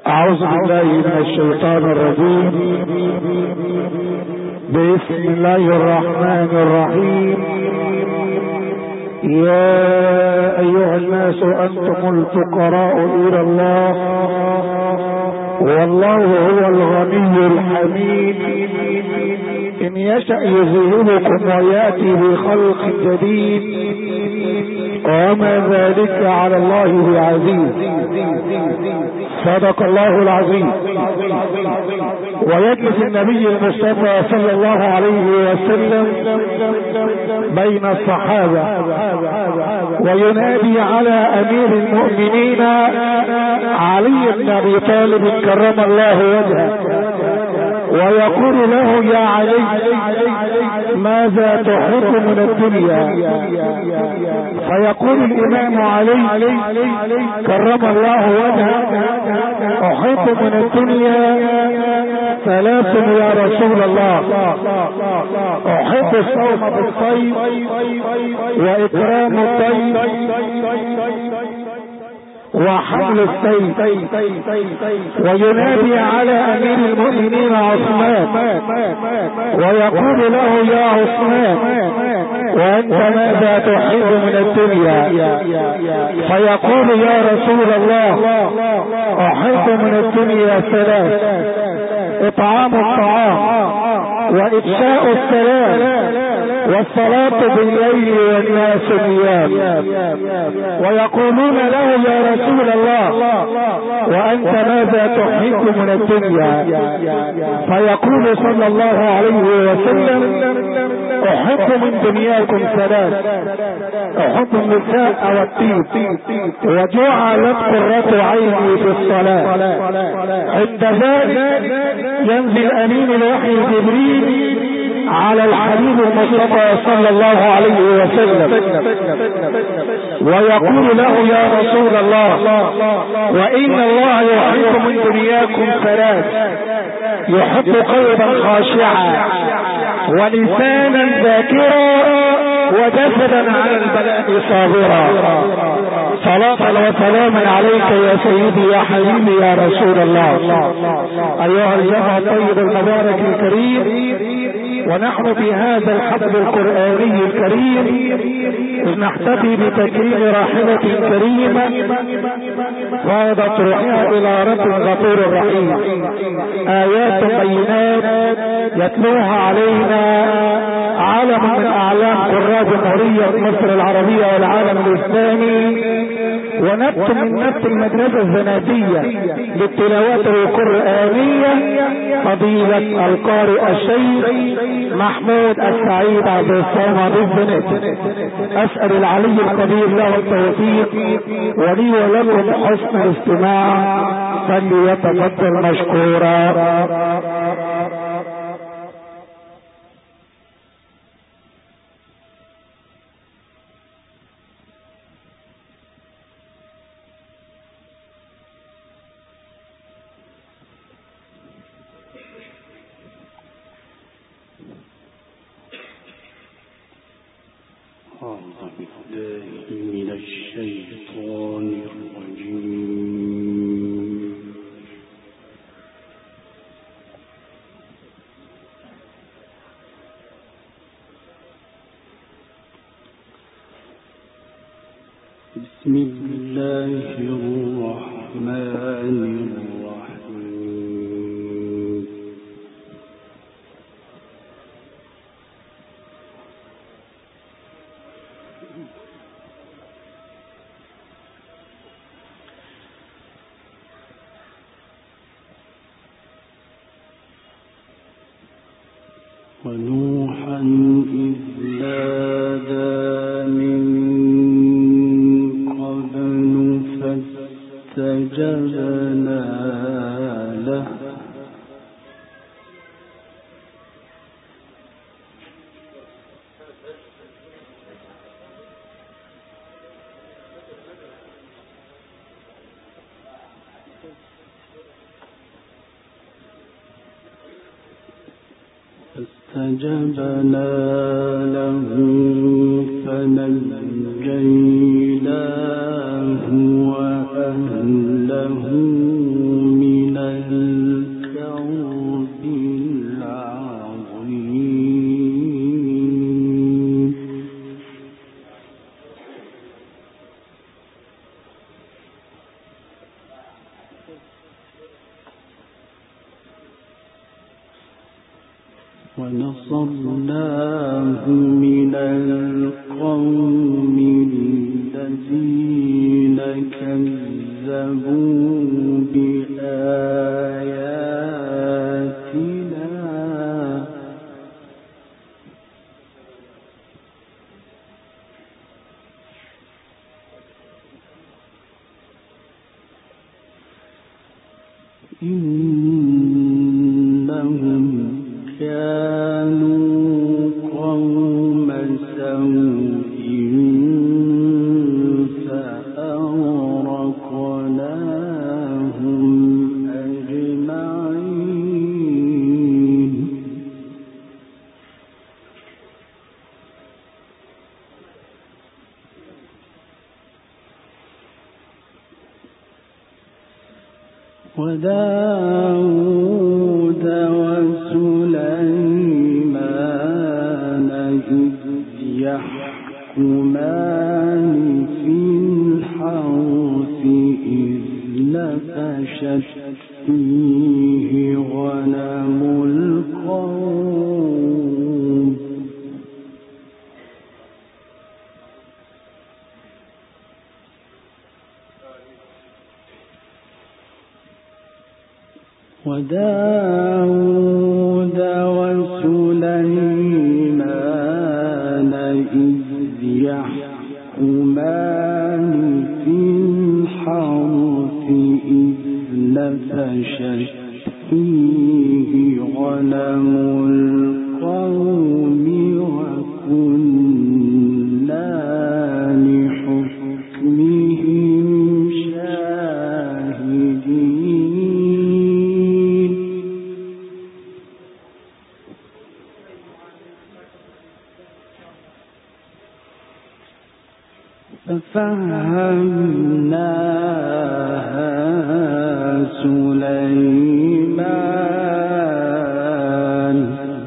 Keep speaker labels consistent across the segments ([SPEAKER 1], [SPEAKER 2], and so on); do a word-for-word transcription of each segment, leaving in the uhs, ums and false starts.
[SPEAKER 1] أعوذ بالله من الشيطان الرجيم. بسم الله الرحمن الرحيم. يا أيها الناس أنتم الفقراء إلى الله والله هو الغني الحميد. إن يشأ يذهبكم ويأتي بخلق جديد وما ذلك على الله بعزيز. صدق الله العظيم. ويجلس النبي المصطفى صلى الله عليه وسلم بين الصحابة وينادي على أمير المؤمنين علي بن أبي طالب كرم الله وجهه ويقول له: يا علي، ماذا تحب من الدنيا؟ فيقول الإمام علي كرم الله وجهه: أحب من الدنيا ثلاث يا رسول الله: أحب الصوم بالصيف وإكرام الضيف وحمل السيف. وينادي على أمير المؤمنين عثمان ويقول له: يا عثمان، وأنت ماذا تحب من الدنيا؟ فيقول: يا رسول الله، أحب من الدنيا ثلاث: إطعام الطعام وإفشاء السلام والصلاة بالليل والناس نيام. ويقولون له: يا رسول الله، وأنت ماذا تحب من الدنيا؟ فيقول صلى الله عليه وسلم: أحب من دنياكم ثلاث: أحب النساء والطيب وجعلت قرة عيني في الصلاة. عند ذلك ينزل أمين الوحي جبريل على الحبيب المصطفى صلى الله عليه وسلم ويقول له: يا رسول الله، وإن الله يحب من دنياكم ثلاث: يحب قلبا خاشعا ولسانا ذاكرا وجسدا على البلاء صابرا. صلاة وسلاما عليك يا سيدي يا حبيبي يا رسول الله. أيها الجمع الطيب المبارك الكريم، ونحن في هذا الحفل القرآني الكريم نحتفي بتكريم راحلة كريمة فاضت روحها إلى رب غفور رحيم. آيات بينات يتلوها علينا عالم من أعلام قراء جمهورية مصر العربية والعالم الإسلامي، ونبت من نبت المدرسة الزناتية بالتلاوات القرآنية فضيلة القارئ الشيخ محمود السعيد عبد الصمد الزناتي. أسأل العلي القدير له التوفيق ولي ولكم حسن الاستماع، فليتفضل مشكورا.
[SPEAKER 2] أعوذ بالله من الشيطان الرجيم. بسم الله الرحمن الرحيم. ونوحا إذ نادى من قبل فاستجبنا له فاستجبنا له فنجيناه وأهله من ونصرناه من القوم الذين كذبوا بآياتنا إنهم كانوا قوم سوء فأغرقناهم أجمعين وداود وسليمان إذ يحكمان في الحرث إذ نفشت فيه غنم القوم وداود وسليمان إذ يحكمان في الحرث إذ نفشت فيه غنم القوم وكنا لحكمهم شاهدين ففهمناها سليمان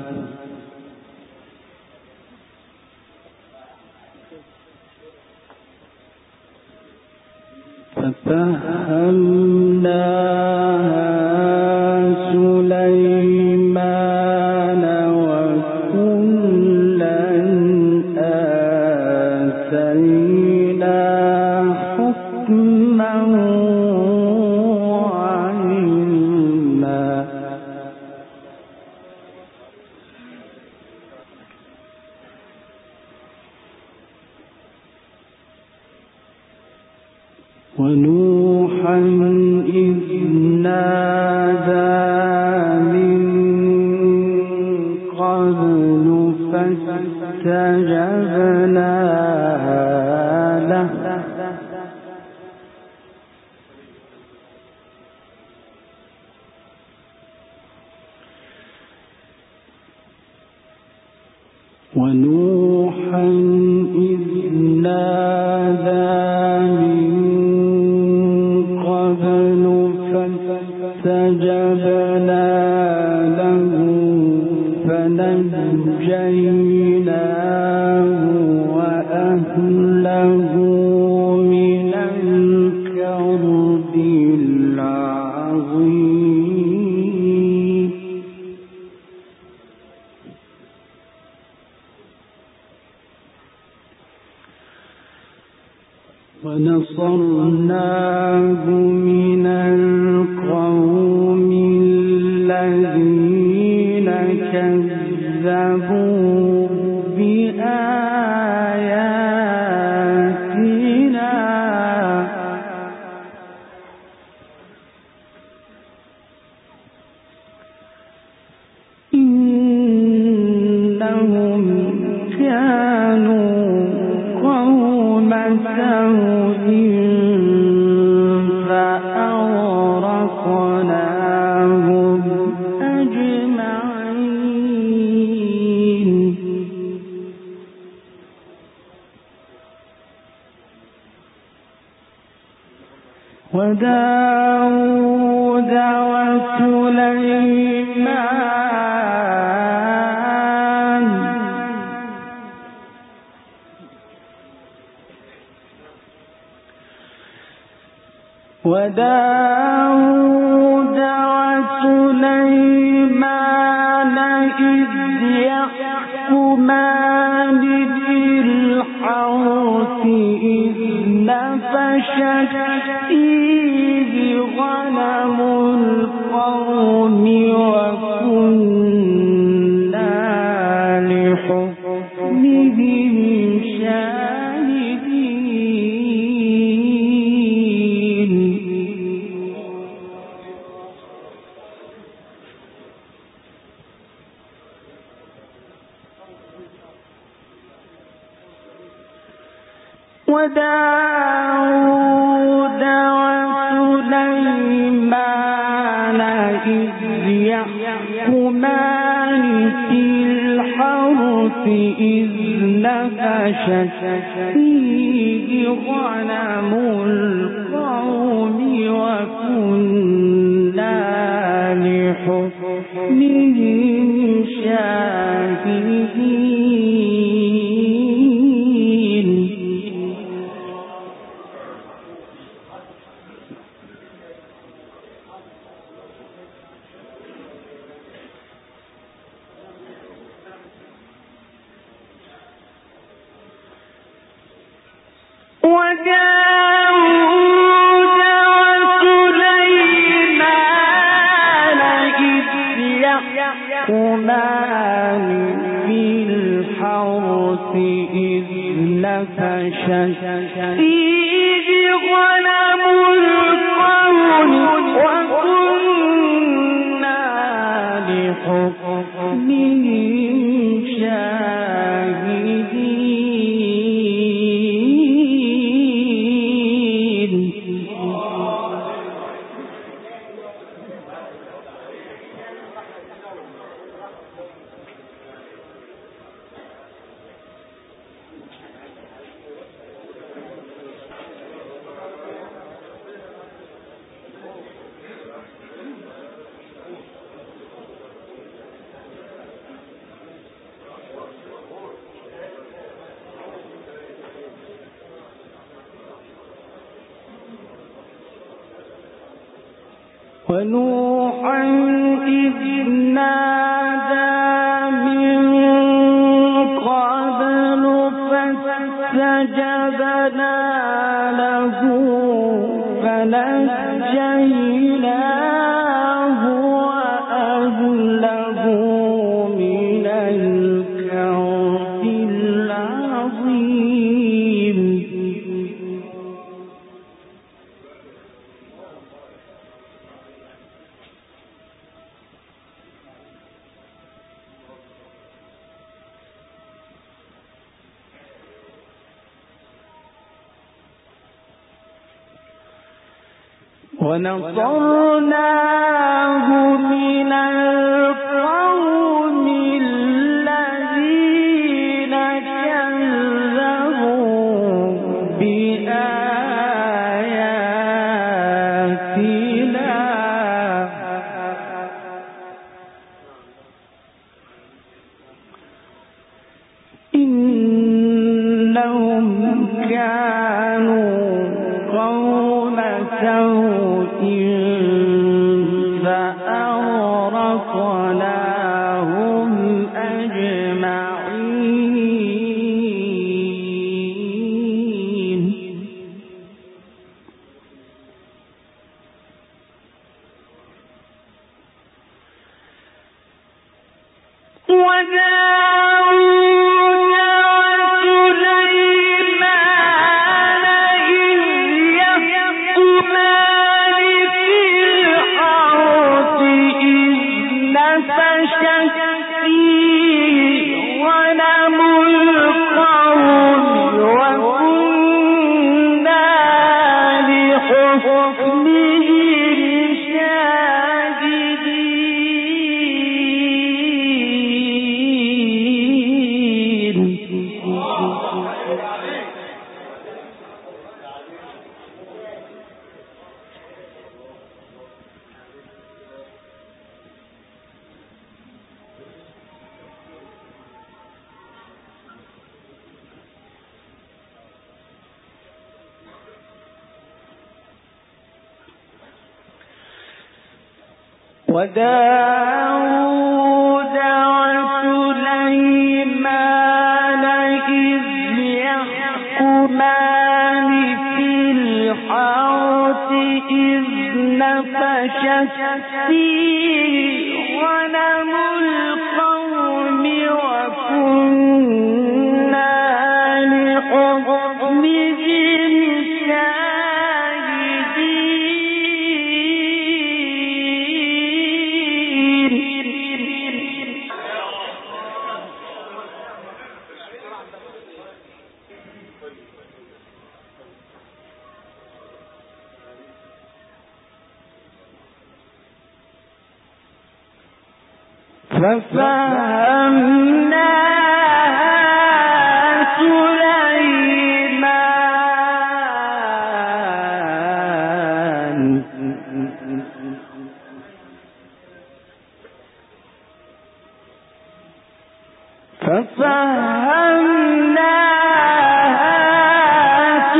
[SPEAKER 2] ففهمناها سليمان وكلا آتينا حكما وعلما ونوحا إذ نادى من قبل فاستجبنا له ونوحا إذ نادى فاستجبنا له فنجيناه وأهله من الكرب العظيم ونصرناه من القوم الذين كذبوا بآياتنا إنهم كانوا قوم سوء فأغرقناهم أجمعين وداود وسليمان وداود وسليمان إذ يحكمان في الحرث إذ نفشت فيه غنم القوم وكنا لحكمهم شاهدين. وداود وسليمان إذ يحكمان في الحرث إذ نفشت فيه غنم القوم وكنا لحكمهم شاهدين. وداود وسليمان إذ يحكمان في الحرث إذ نفشت فيه غنم القوم وكنا لحكمهم شاهدين. ونوحا إذ نادى من قبل فاستجبنا له فنجيناه وأهله من الكرب العظيم. ونصرناه من القوم الذين كذبوا بآياتنا إنهم كانوا قوم سوء فأغرقناهم أجمعين. وداود وسليمان إذ يحكمان في الحرث إذ نفشت فيه غنم القوم وكنا لحكمهم شاهدين. ففهمناها سليمان ففهمناها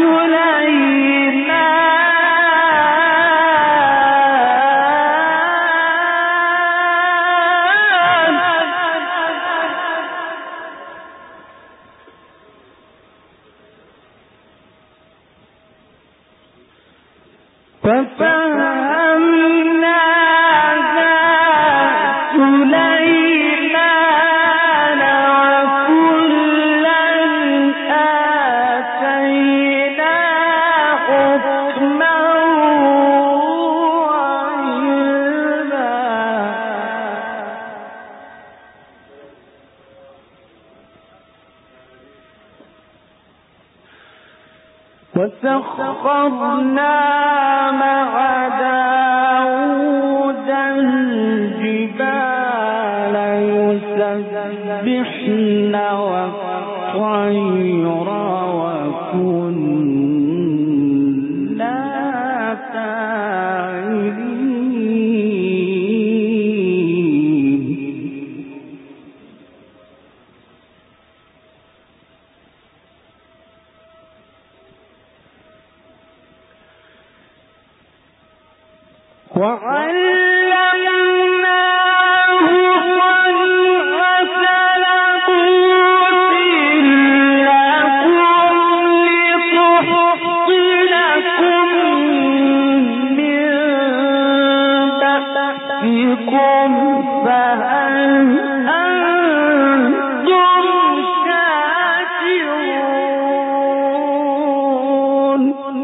[SPEAKER 2] سليمان وكلا آتينا حكما وعلما. وسخرنا مع داود الجبال يسبحن والطير وكنا فاعلين. وعلمناه صنعة لبوس لكم لتحصنكم من بأسكم فهل أنتم شاكرون.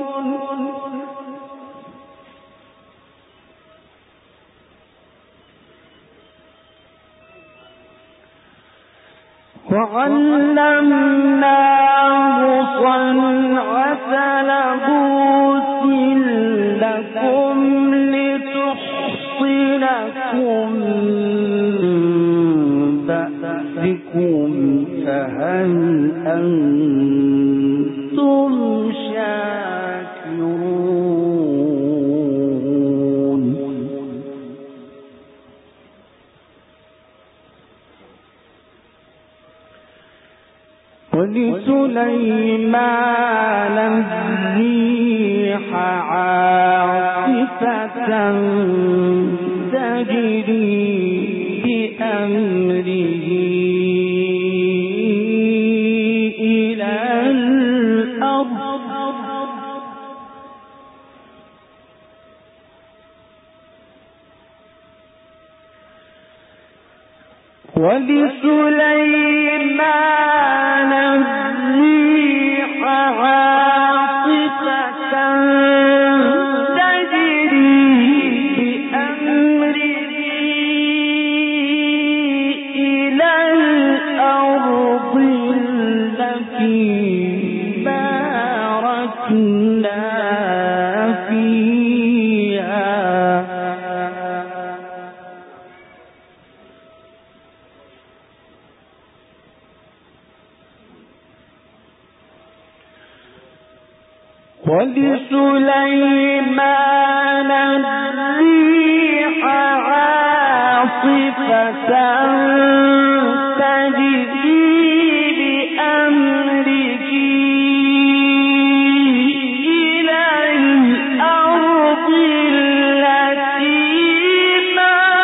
[SPEAKER 2] وعلمناه صنعة لبوس لكم لتحصنكم من بأسكم فهل أنتم شاكرون. ولسليمان الريح عاصفة تجري بأمره إلى الأرض ولسليمان الريح عاصفة تجري بأمره إلى الأرض التي باركنا فيها ولسليمان الريح عاصفة تجري بأمره إلى الأرض التي باركنا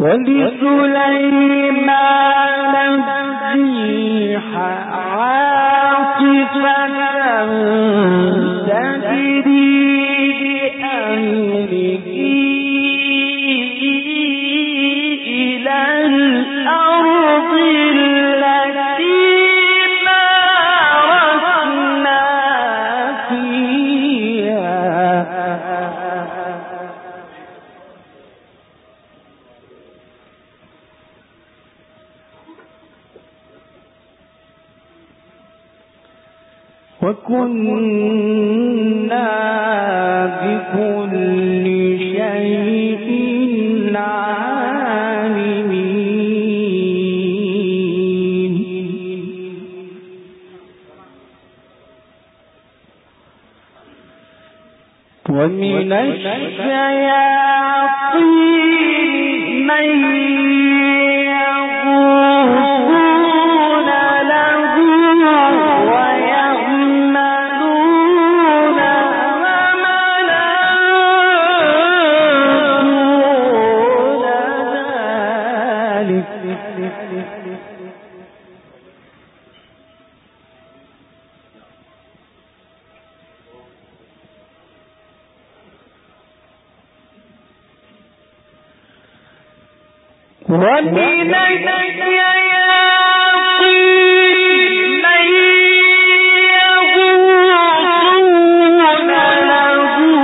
[SPEAKER 2] ولسليمان الريح عاصفة تجري بأمره إلى الأرض التي باركنا فيها وكنا بكل شيء عالمين ومن الشياطين من ومن الشياطين من يغوصون له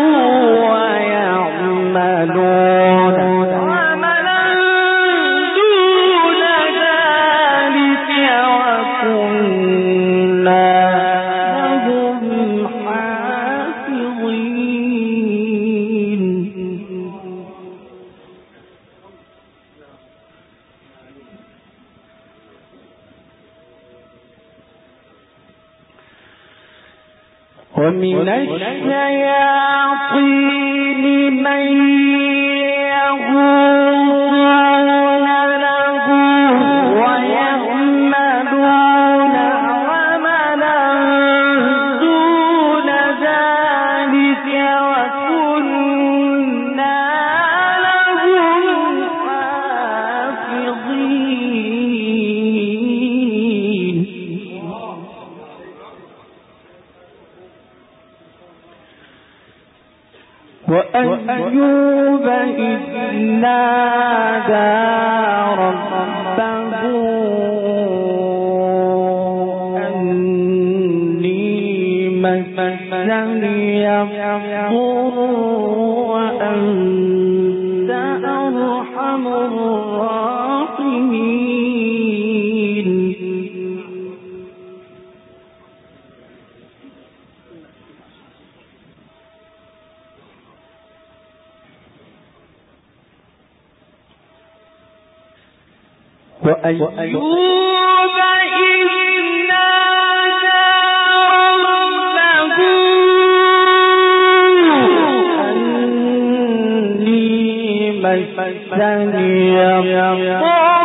[SPEAKER 2] ويعملون عملا دون ذلك وكنا لهم حافظين ومن الشياطين من يغوصون له ويعملون عملا دون ذلك وكنا لهم حافظين وأيوب إذ نادى ربه أني مسني الضر وأنت أرحم الراحمين وأيوب إذ نادى ربه أني مسني الضر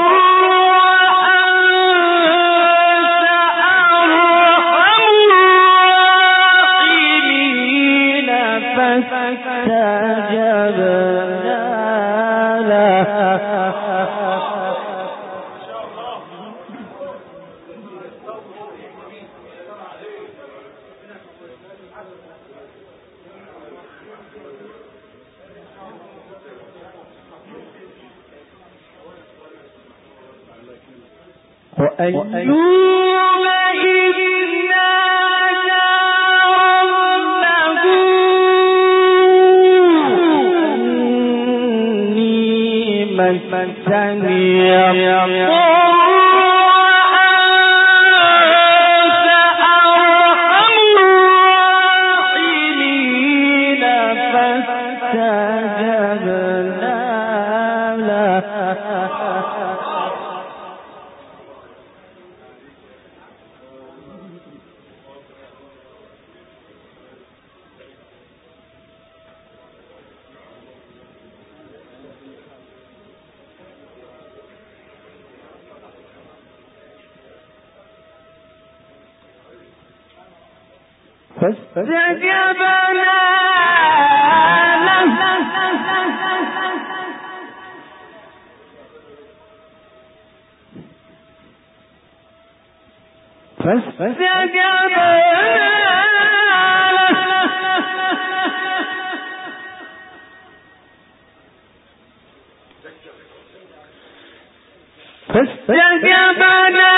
[SPEAKER 2] فاستجبنا له وأيوب إذ نادى ربه أني مسني الضر وأنت أرحم الراحمين فاستجبنا له فاستجبنا له فاستجبنا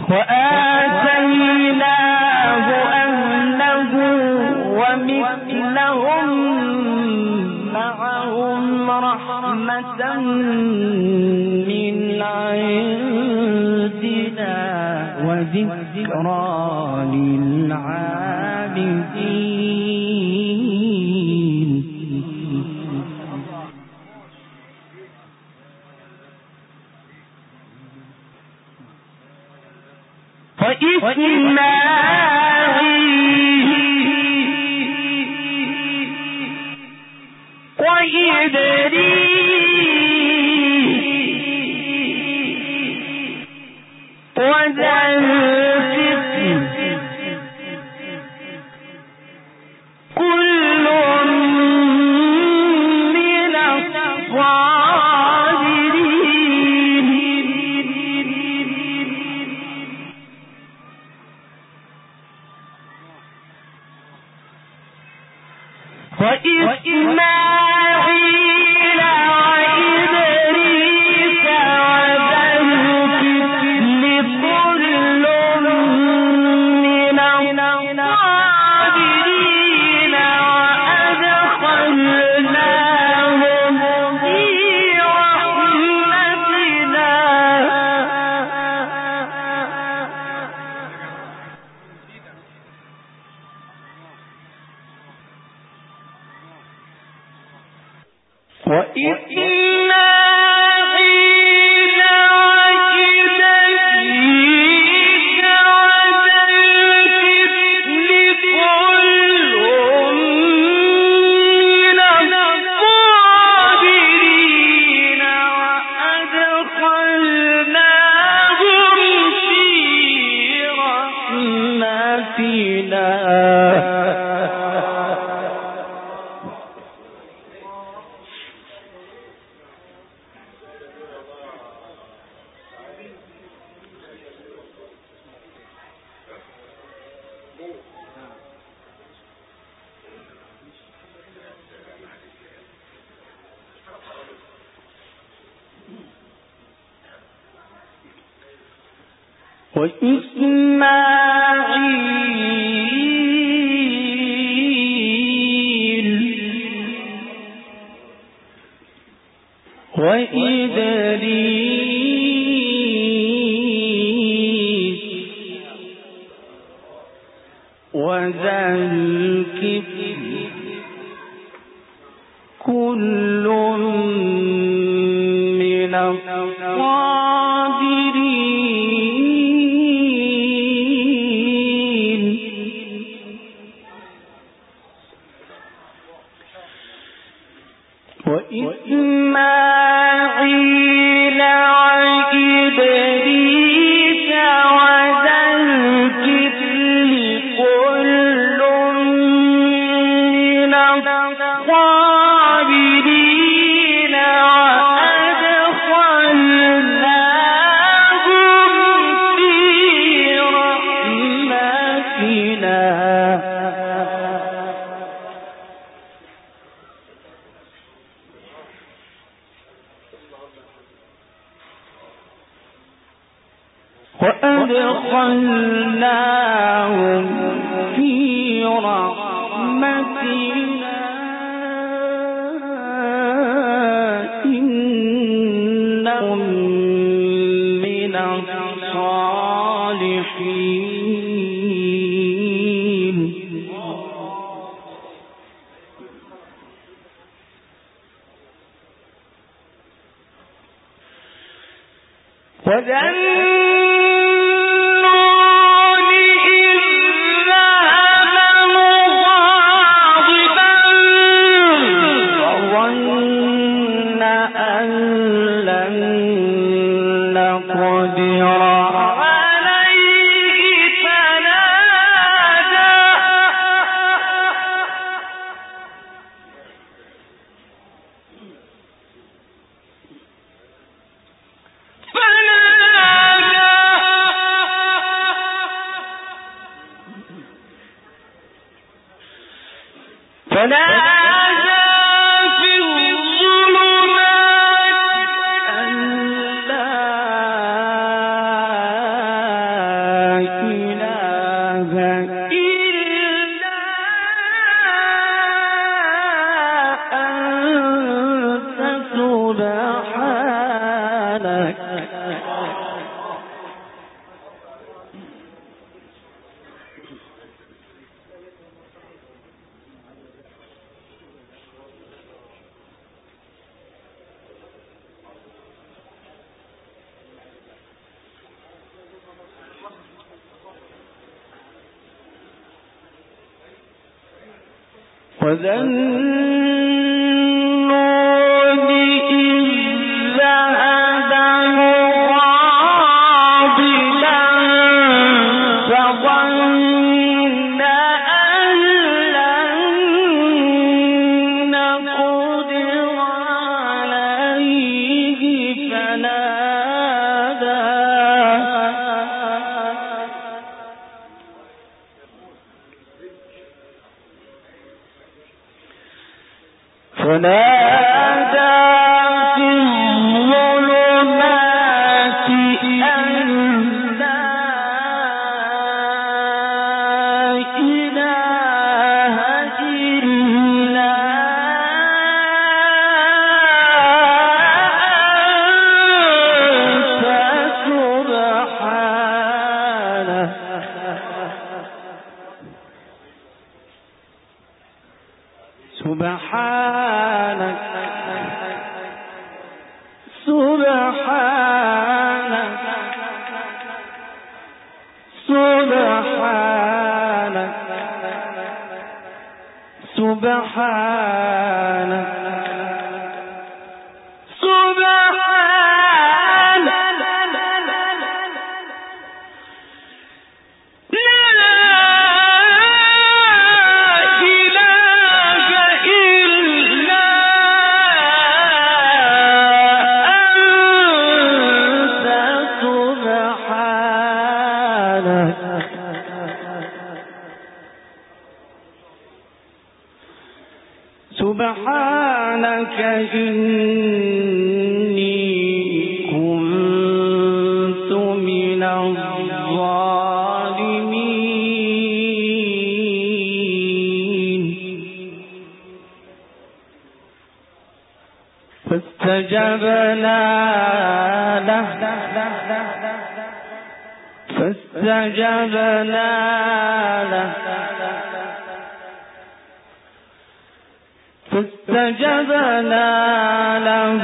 [SPEAKER 2] وآتيناه أهله ومثلهم معهم رحمة من عندنا وذكرى للعابدين. وإسماعيل وإدريس وذا الكفل كل من الصابرين. وإسماعيل وإدريس وذا الكفل كل من الصابرين وأدخلناهم في رحمتنا. وإسماعيل وإدريس وذا الكفل كل من الصابرين وأدخلناهم في رحمتنا. وإسماعيل وإدريس وذا الكفل كل من الصابرين. وإسماعيل وإدريس وذا الكفل كل من الصابرين وأدخلناهم في رحمتنا. وأدخلناهم في رحمتنا إنهم من الصالحين. وذنون إذ ذهب مغاضبا فظن أن لن نقدر عليه فنادى فنادى في الظلمات أن لا سبحانك إني كنت من الظالمين فاستجبنا له فاستجبنا له فاستجبنا له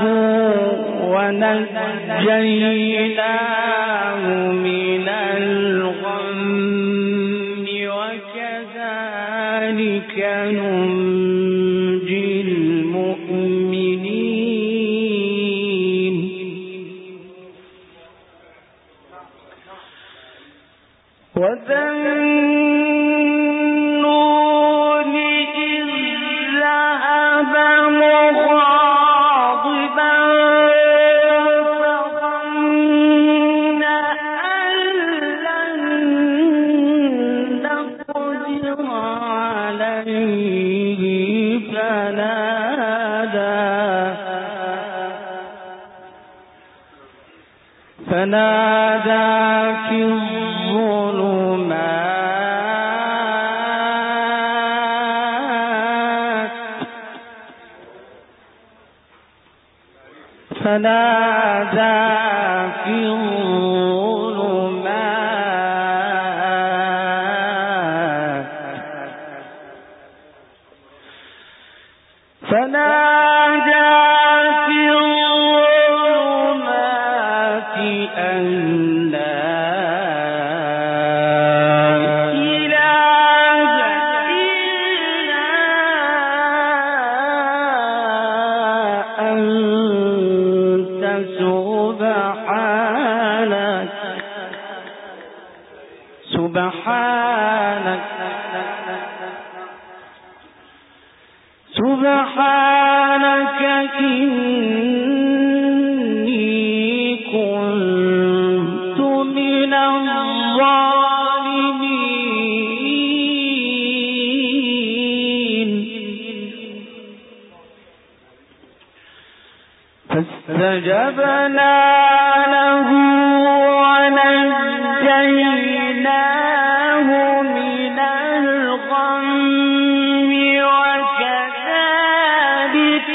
[SPEAKER 2] ونجيناه من الغم وكذلك ننجي المؤمنين فنادى في الظلمات فنادى في الظلمات فنادى في الظلمات أن لا إله إلا أنت سبحانك سبحانك سبحانك إني كنت من الظالمين فاستجبنا له ونجيناه من الغم وكذلك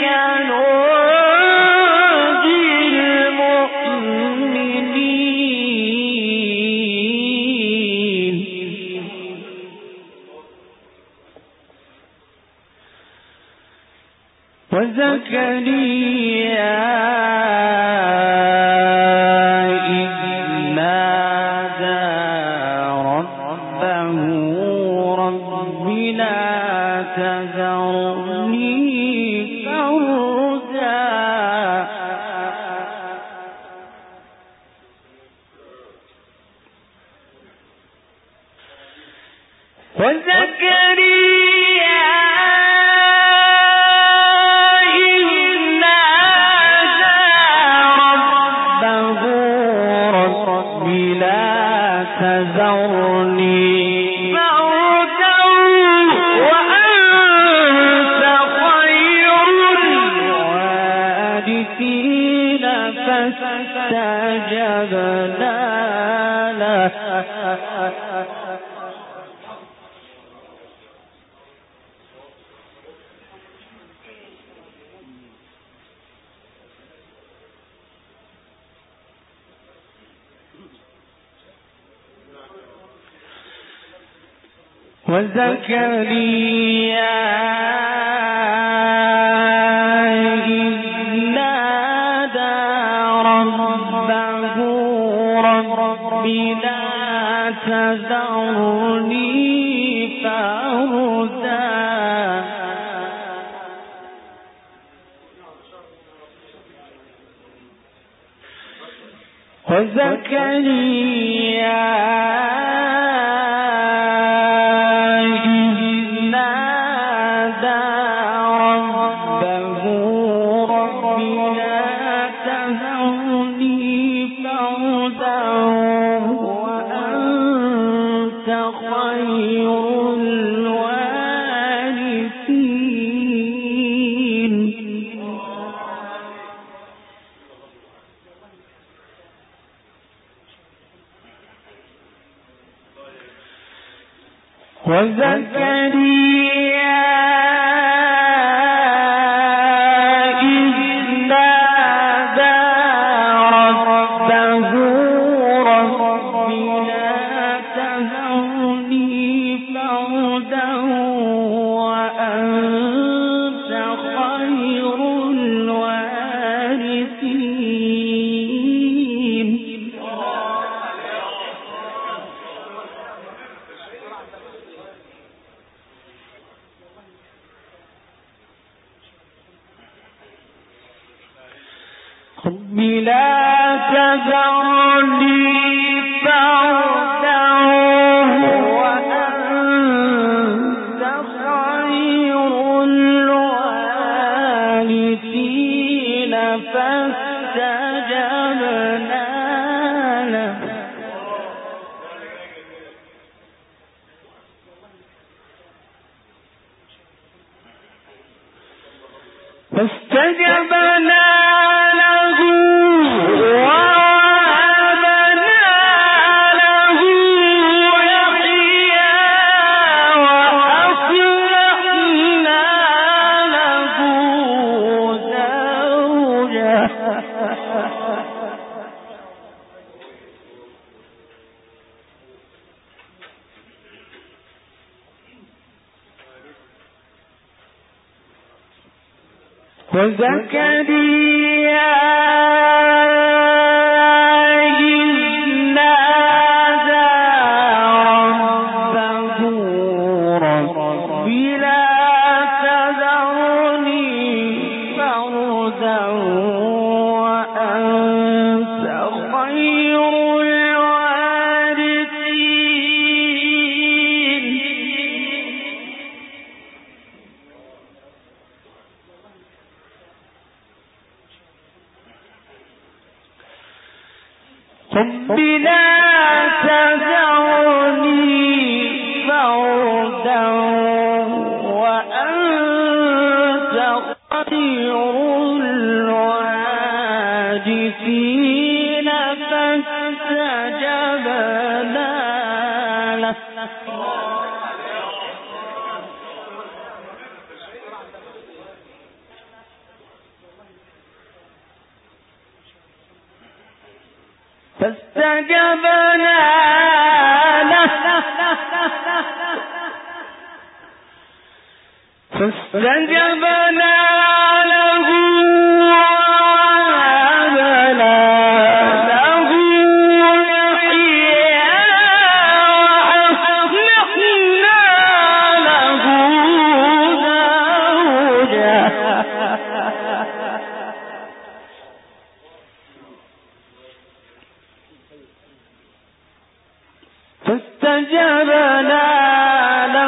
[SPEAKER 2] ننجي المؤمنين وزكريا إذ نادى ربه رب لا تذر وزكريا إذ نادى ربه رب لا تذرني فردا وزكريا وزكريا إذ نادى ربه رب لا تذرني فردا وأنت خير الوارثين رب لا تذرني فردا وأنت خير الوارثين فاستجبنا له فاستجبنا وزكريا إذ نادى ربه رب لا تذرني فردا وأنت خير الوارثين رب لا تذرني فردا وأنت خير الوارثين فاستجبنا له فاستجبنا له فاستجبنا له ووهبنا له يحيى وأصلحنا له زوجه فاستجبنا له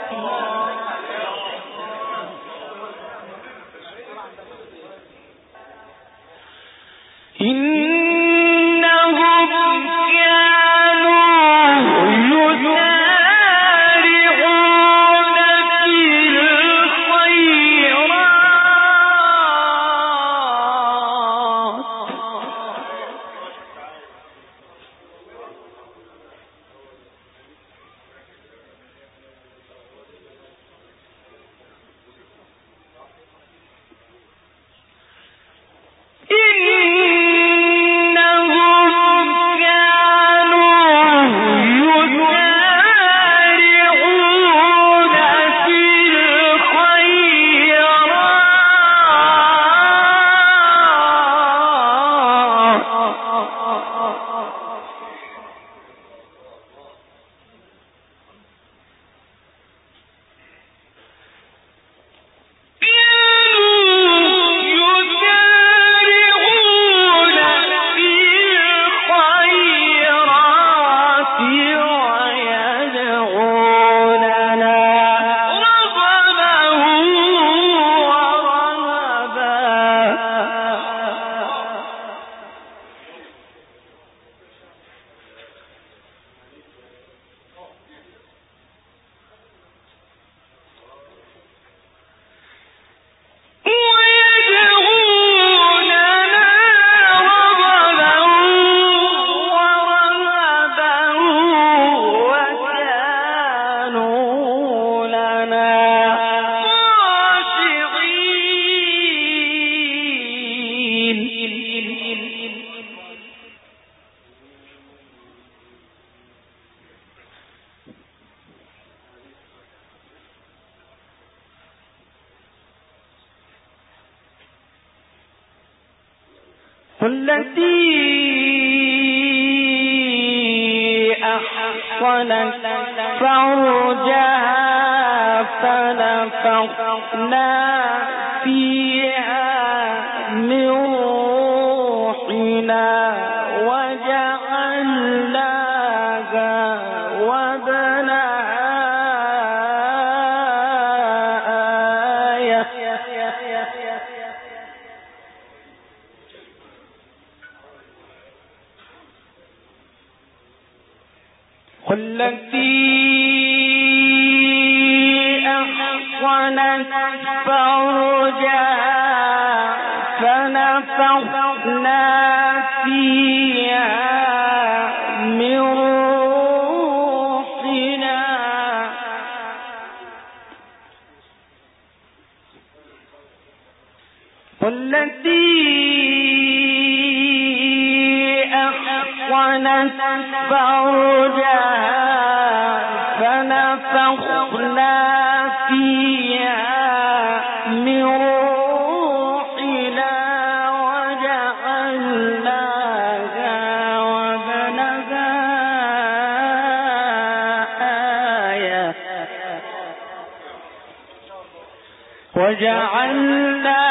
[SPEAKER 2] التي أحصنت فرجها فنفخنا فيها من روحنا وجعلناها وابنها آية والتي أحصنت فرجها فنفخنا فيها من روحنا والتي أحصنت فرجها فنفخنا فيها من روحنا وجعلناها وابنها آية وجعلناها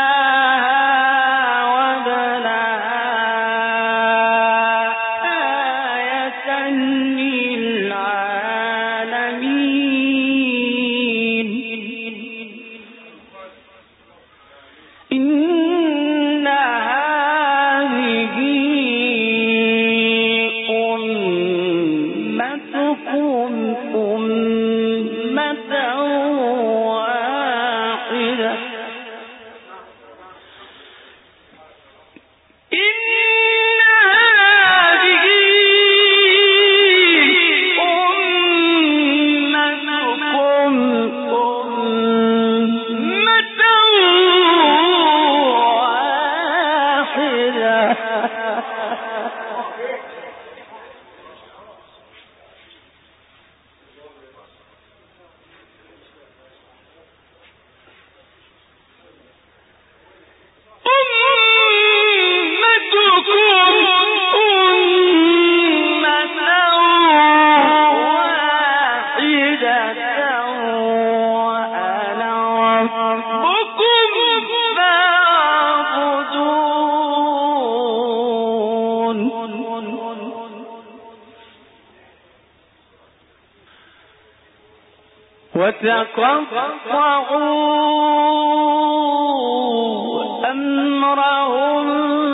[SPEAKER 2] وتقطعوا أمرهم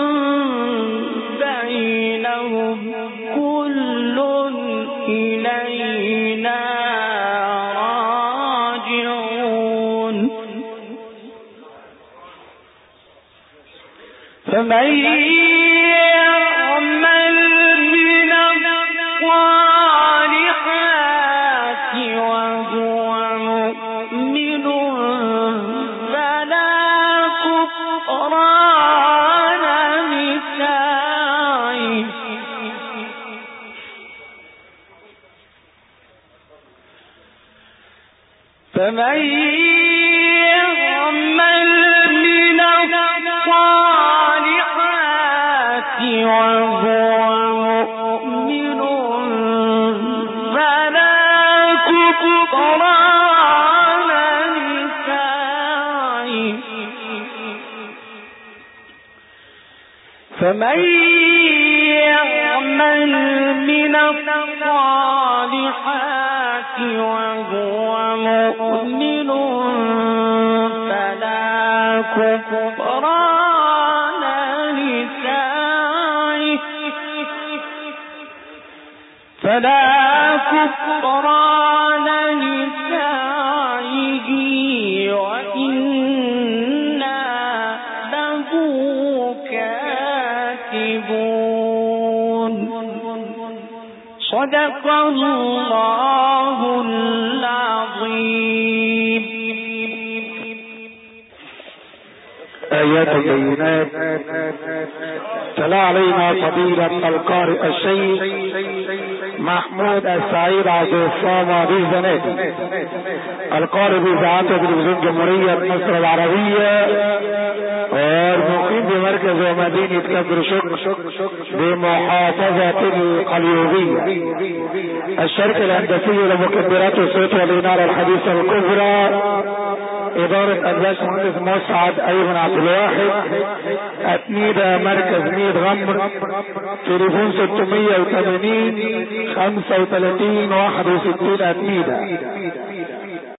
[SPEAKER 2] بينهم كل إلينا راجعون فمن يعمل من الصالحات وهو مؤمن فلا كفران لسعيه فمن يعمل من الصالحات وهو مؤمن فلا كفران لسعيه فمن يعمل من الصالحات وهو مؤمن فلا كفران لسعيه فلا كفران لسعيه وإنا له كاتبون صدق الله العظيم.
[SPEAKER 1] آيات البينات تلا علينا فضيلة القارئ الشيخ محمود السعيد عبد الصامد الزناتي القارئ بإذاعة تلفزيون جمهورية مصر العربية والمقيم بمركز ومدينة كفر شكر بمحافظة القليوبية. الشركة الهندسية لمكبرات الصوت والإنارة الحديثة الكبرى إدارة الباش مهندس مسعد أيمن عبد الواحد أتميدة مركز ميد غمر تليفون ستمية وثمانين خمسة وثلاثين واحد وستين أتميدة.